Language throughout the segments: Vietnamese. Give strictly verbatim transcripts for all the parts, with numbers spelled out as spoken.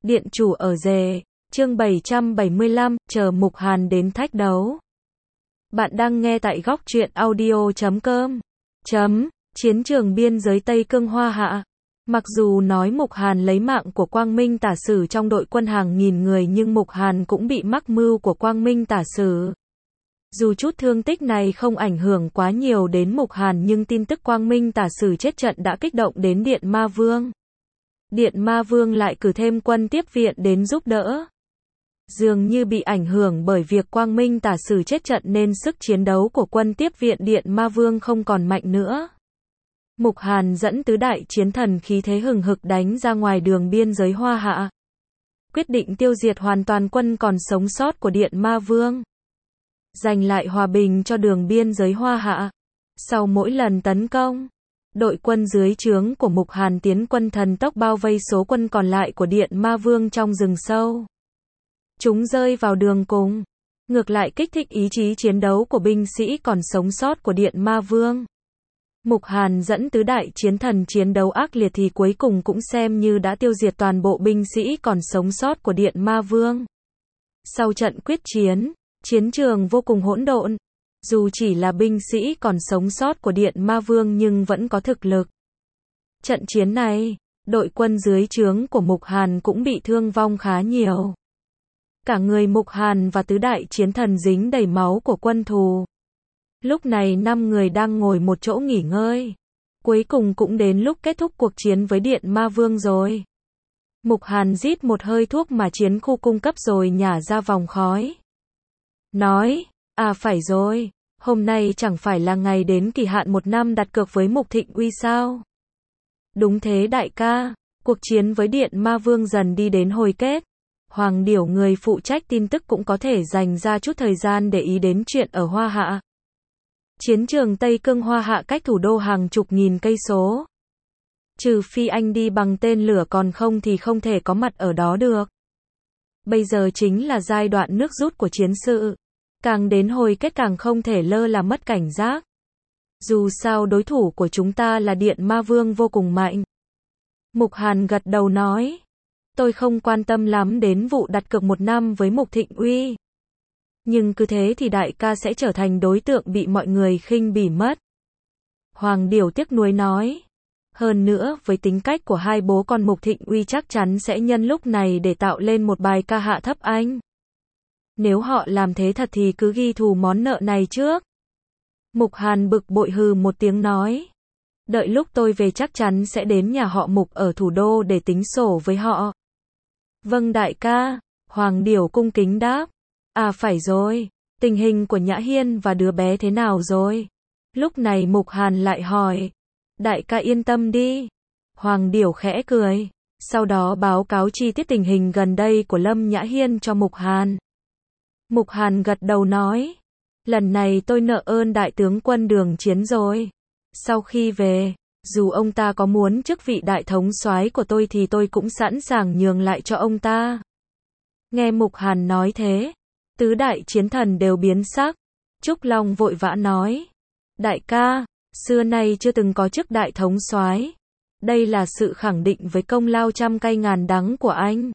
Điện chủ ở rể, chương bảy trăm bảy mươi lăm, chờ Mục Hàn đến thách đấu. Bạn đang nghe tại góc truyện audio chấm com. Chấm, chiến trường biên giới Tây Cương Hoa Hạ. Mặc dù nói Mục Hàn lấy mạng của Quang Minh Tả Sử trong đội quân hàng nghìn người nhưng Mục Hàn cũng bị mắc mưu của Quang Minh Tả Sử. Dù chút thương tích này không ảnh hưởng quá nhiều đến Mục Hàn nhưng tin tức Quang Minh Tả Sử chết trận đã kích động đến Điện Ma Vương. Điện Ma Vương lại cử thêm quân tiếp viện đến giúp đỡ. Dường như bị ảnh hưởng bởi việc Quang Minh Tả Sử chết trận nên sức chiến đấu của quân tiếp viện Điện Ma Vương không còn mạnh nữa. Mục Hàn dẫn tứ đại chiến thần khí thế hừng hực đánh ra ngoài đường biên giới Hoa Hạ. Quyết định tiêu diệt hoàn toàn quân còn sống sót của Điện Ma Vương. Giành lại hòa bình cho đường biên giới Hoa Hạ. Sau mỗi lần tấn công, đội quân dưới trướng của Mục Hàn tiến quân thần tốc bao vây số quân còn lại của Điện Ma Vương trong rừng sâu. Chúng rơi vào đường cùng, ngược lại kích thích ý chí chiến đấu của binh sĩ còn sống sót của Điện Ma Vương. Mục Hàn dẫn tứ đại chiến thần chiến đấu ác liệt thì cuối cùng cũng xem như đã tiêu diệt toàn bộ binh sĩ còn sống sót của Điện Ma Vương. Sau trận quyết chiến, chiến trường vô cùng hỗn độn. Dù chỉ là binh sĩ còn sống sót của Điện Ma Vương nhưng vẫn có thực lực. Trận chiến này, đội quân dưới trướng của Mục Hàn cũng bị thương vong khá nhiều. Cả người Mục Hàn và tứ đại chiến thần dính đầy máu của quân thù. Lúc này năm người đang ngồi một chỗ nghỉ ngơi. Cuối cùng cũng đến lúc kết thúc cuộc chiến với Điện Ma Vương rồi. Mục Hàn rít một hơi thuốc mà chiến khu cung cấp rồi nhả ra vòng khói. Nói, à phải rồi, hôm nay chẳng phải là ngày đến kỳ hạn một năm đặt cược với Mục Thịnh Uy sao? Đúng thế đại ca, cuộc chiến với Điện Ma Vương dần đi đến hồi kết. Hoàng Điểu người phụ trách tin tức cũng có thể dành ra chút thời gian để ý đến chuyện ở Hoa Hạ. Chiến trường Tây Cương Hoa Hạ cách thủ đô hàng chục nghìn cây số. Trừ phi anh đi bằng tên lửa còn không thì không thể có mặt ở đó được. Bây giờ chính là giai đoạn nước rút của chiến sự. Càng đến hồi kết càng không thể lơ là mất cảnh giác. Dù sao đối thủ của chúng ta là Điện Ma Vương vô cùng mạnh. Mục Hàn gật đầu nói. Tôi không quan tâm lắm đến vụ đặt cược một năm với Mục Thịnh Uy. Nhưng cứ thế thì đại ca sẽ trở thành đối tượng bị mọi người khinh bỉ mất. Hoàng Điểu tiếc nuối nói. Hơn nữa với tính cách của hai bố con Mục Thịnh Uy chắc chắn sẽ nhân lúc này để tạo lên một bài ca hạ thấp anh. Nếu họ làm thế thật thì cứ ghi thù món nợ này trước. Mục Hàn bực bội hừ một tiếng nói. Đợi lúc tôi về chắc chắn sẽ đến nhà họ Mục ở thủ đô để tính sổ với họ. Vâng đại ca, Hoàng Điểu cung kính đáp. À phải rồi, tình hình của Nhã Hiên và đứa bé thế nào rồi? Lúc này Mục Hàn lại hỏi. Đại ca yên tâm đi. Hoàng Điểu khẽ cười. Sau đó báo cáo chi tiết tình hình gần đây của Lâm Nhã Hiên cho Mục Hàn. Mục Hàn gật đầu nói. Lần này tôi nợ ơn đại tướng quân Đường Chiến rồi. Sau khi về, dù ông ta có muốn chức vị đại thống soái của tôi thì tôi cũng sẵn sàng nhường lại cho ông ta. Nghe Mục Hàn nói thế, tứ đại chiến thần đều biến sắc. Trúc Long vội vã nói. Đại ca, xưa nay chưa từng có chức đại thống soái. Đây là sự khẳng định với công lao trăm cay ngàn đắng của anh.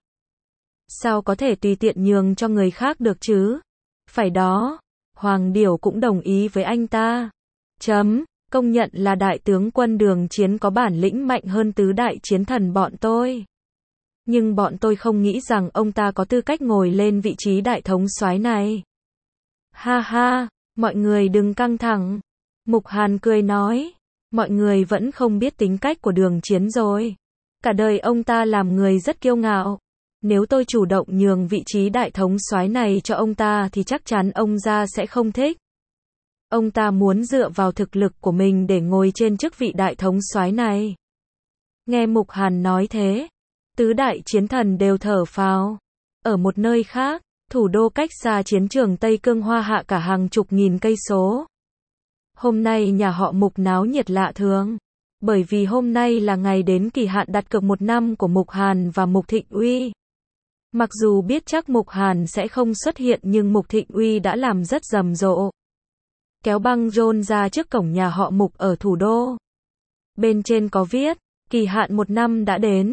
Sao có thể tùy tiện nhường cho người khác được chứ? Phải đó, Hoàng Điểu cũng đồng ý với anh ta. Chấm, công nhận là đại tướng quân Đường Chiến có bản lĩnh mạnh hơn tứ đại chiến thần bọn tôi. Nhưng bọn tôi không nghĩ rằng ông ta có tư cách ngồi lên vị trí đại thống soái này. Ha ha, mọi người đừng căng thẳng. Mục Hàn cười nói. Mọi người vẫn không biết tính cách của Đường Chiến rồi. Cả đời ông ta làm người rất kiêu ngạo. Nếu tôi chủ động nhường vị trí đại thống soái này cho ông ta thì chắc chắn ông ta sẽ không thích. Ông ta muốn dựa vào thực lực của mình để ngồi trên chức vị đại thống soái này. Nghe Mục Hàn nói thế, tứ đại chiến thần đều thở phào. Ở một nơi khác, thủ đô cách xa chiến trường Tây Cương Hoa Hạ cả hàng chục nghìn cây số. Hôm nay nhà họ Mục náo nhiệt lạ thường. Bởi vì hôm nay là ngày đến kỳ hạn đặt cược một năm của Mục Hàn và Mục Thịnh Uy. Mặc dù biết chắc Mục Hàn sẽ không xuất hiện nhưng Mục Thịnh Uy đã làm rất rầm rộ. Kéo băng rôn ra trước cổng nhà họ Mục ở thủ đô. Bên trên có viết, kỳ hạn một năm đã đến.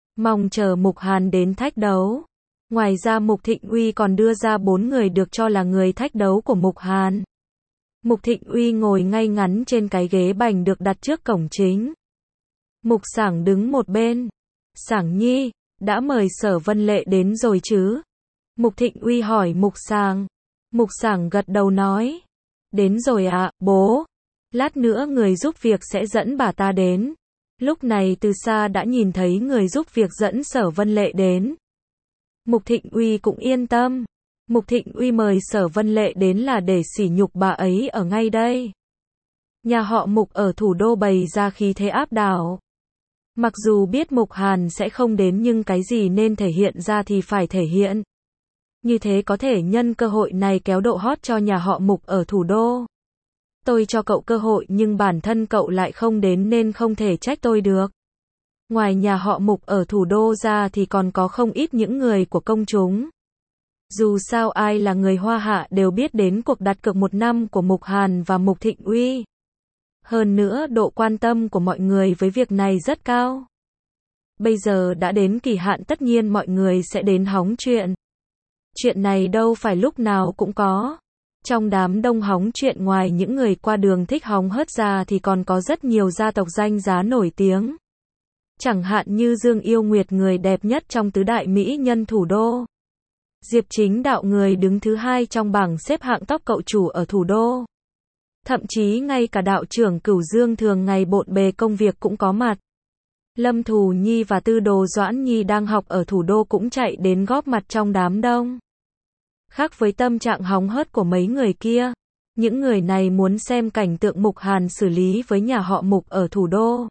mong chờ Mục Hàn đến thách đấu. Ngoài ra Mục Thịnh Uy còn đưa ra bốn người được cho là người thách đấu của Mục Hàn. Mục Thịnh Uy ngồi ngay ngắn trên cái ghế bành được đặt trước cổng chính. Mục Sảng đứng một bên. Sảng Nhi, đã mời Sở Vân Lệ đến rồi chứ? Mục Thịnh Uy hỏi Mục Sảng. Mục Sảng gật đầu nói. Đến rồi ạ, à, bố. Lát nữa người giúp việc sẽ dẫn bà ta đến. Lúc này từ xa đã nhìn thấy người giúp việc dẫn Sở Vân Lệ đến. Mục Thịnh Uy cũng yên tâm. Mục Thịnh Uy mời Sở Vân Lệ đến là để sỉ nhục bà ấy ở ngay đây. Nhà họ Mục ở thủ đô bày ra khí thế áp đảo. Mặc dù biết Mục Hàn sẽ không đến nhưng cái gì nên thể hiện ra thì phải thể hiện. Như thế có thể nhân cơ hội này kéo độ hot cho nhà họ Mục ở thủ đô. Tôi cho cậu cơ hội nhưng bản thân cậu lại không đến nên không thể trách tôi được. Ngoài nhà họ Mục ở thủ đô ra thì còn có không ít những người của công chúng. Dù sao ai là người Hoa Hạ đều biết đến cuộc đặt cược một năm của Mục Hàn và Mục Thịnh Uy. Hơn nữa độ quan tâm của mọi người với việc này rất cao. Bây giờ đã đến kỳ hạn tất nhiên mọi người sẽ đến hóng chuyện. Chuyện này đâu phải lúc nào cũng có. Trong đám đông hóng chuyện ngoài những người qua đường thích hóng hớt ra thì còn có rất nhiều gia tộc danh giá nổi tiếng. Chẳng hạn như Dương Yêu Nguyệt người đẹp nhất trong tứ đại mỹ nhân thủ đô. Diệp Chính Đạo người đứng thứ hai trong bảng xếp hạng top cậu chủ ở thủ đô. Thậm chí ngay cả đạo trưởng Cửu Dương thường ngày bộn bề công việc cũng có mặt. Lâm Thù Nhi và Tư Đồ Doãn Nhi đang học ở thủ đô cũng chạy đến góp mặt trong đám đông. Khác với tâm trạng hóng hớt của mấy người kia, những người này muốn xem cảnh tượng Mục Hàn xử lý với nhà họ Mục ở thủ đô.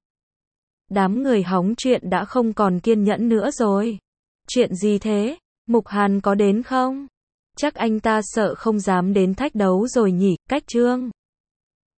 Đám người hóng chuyện đã không còn kiên nhẫn nữa rồi. Chuyện gì thế? Mục Hàn có đến không? Chắc anh ta sợ không dám đến thách đấu rồi nhỉ, cách Trương.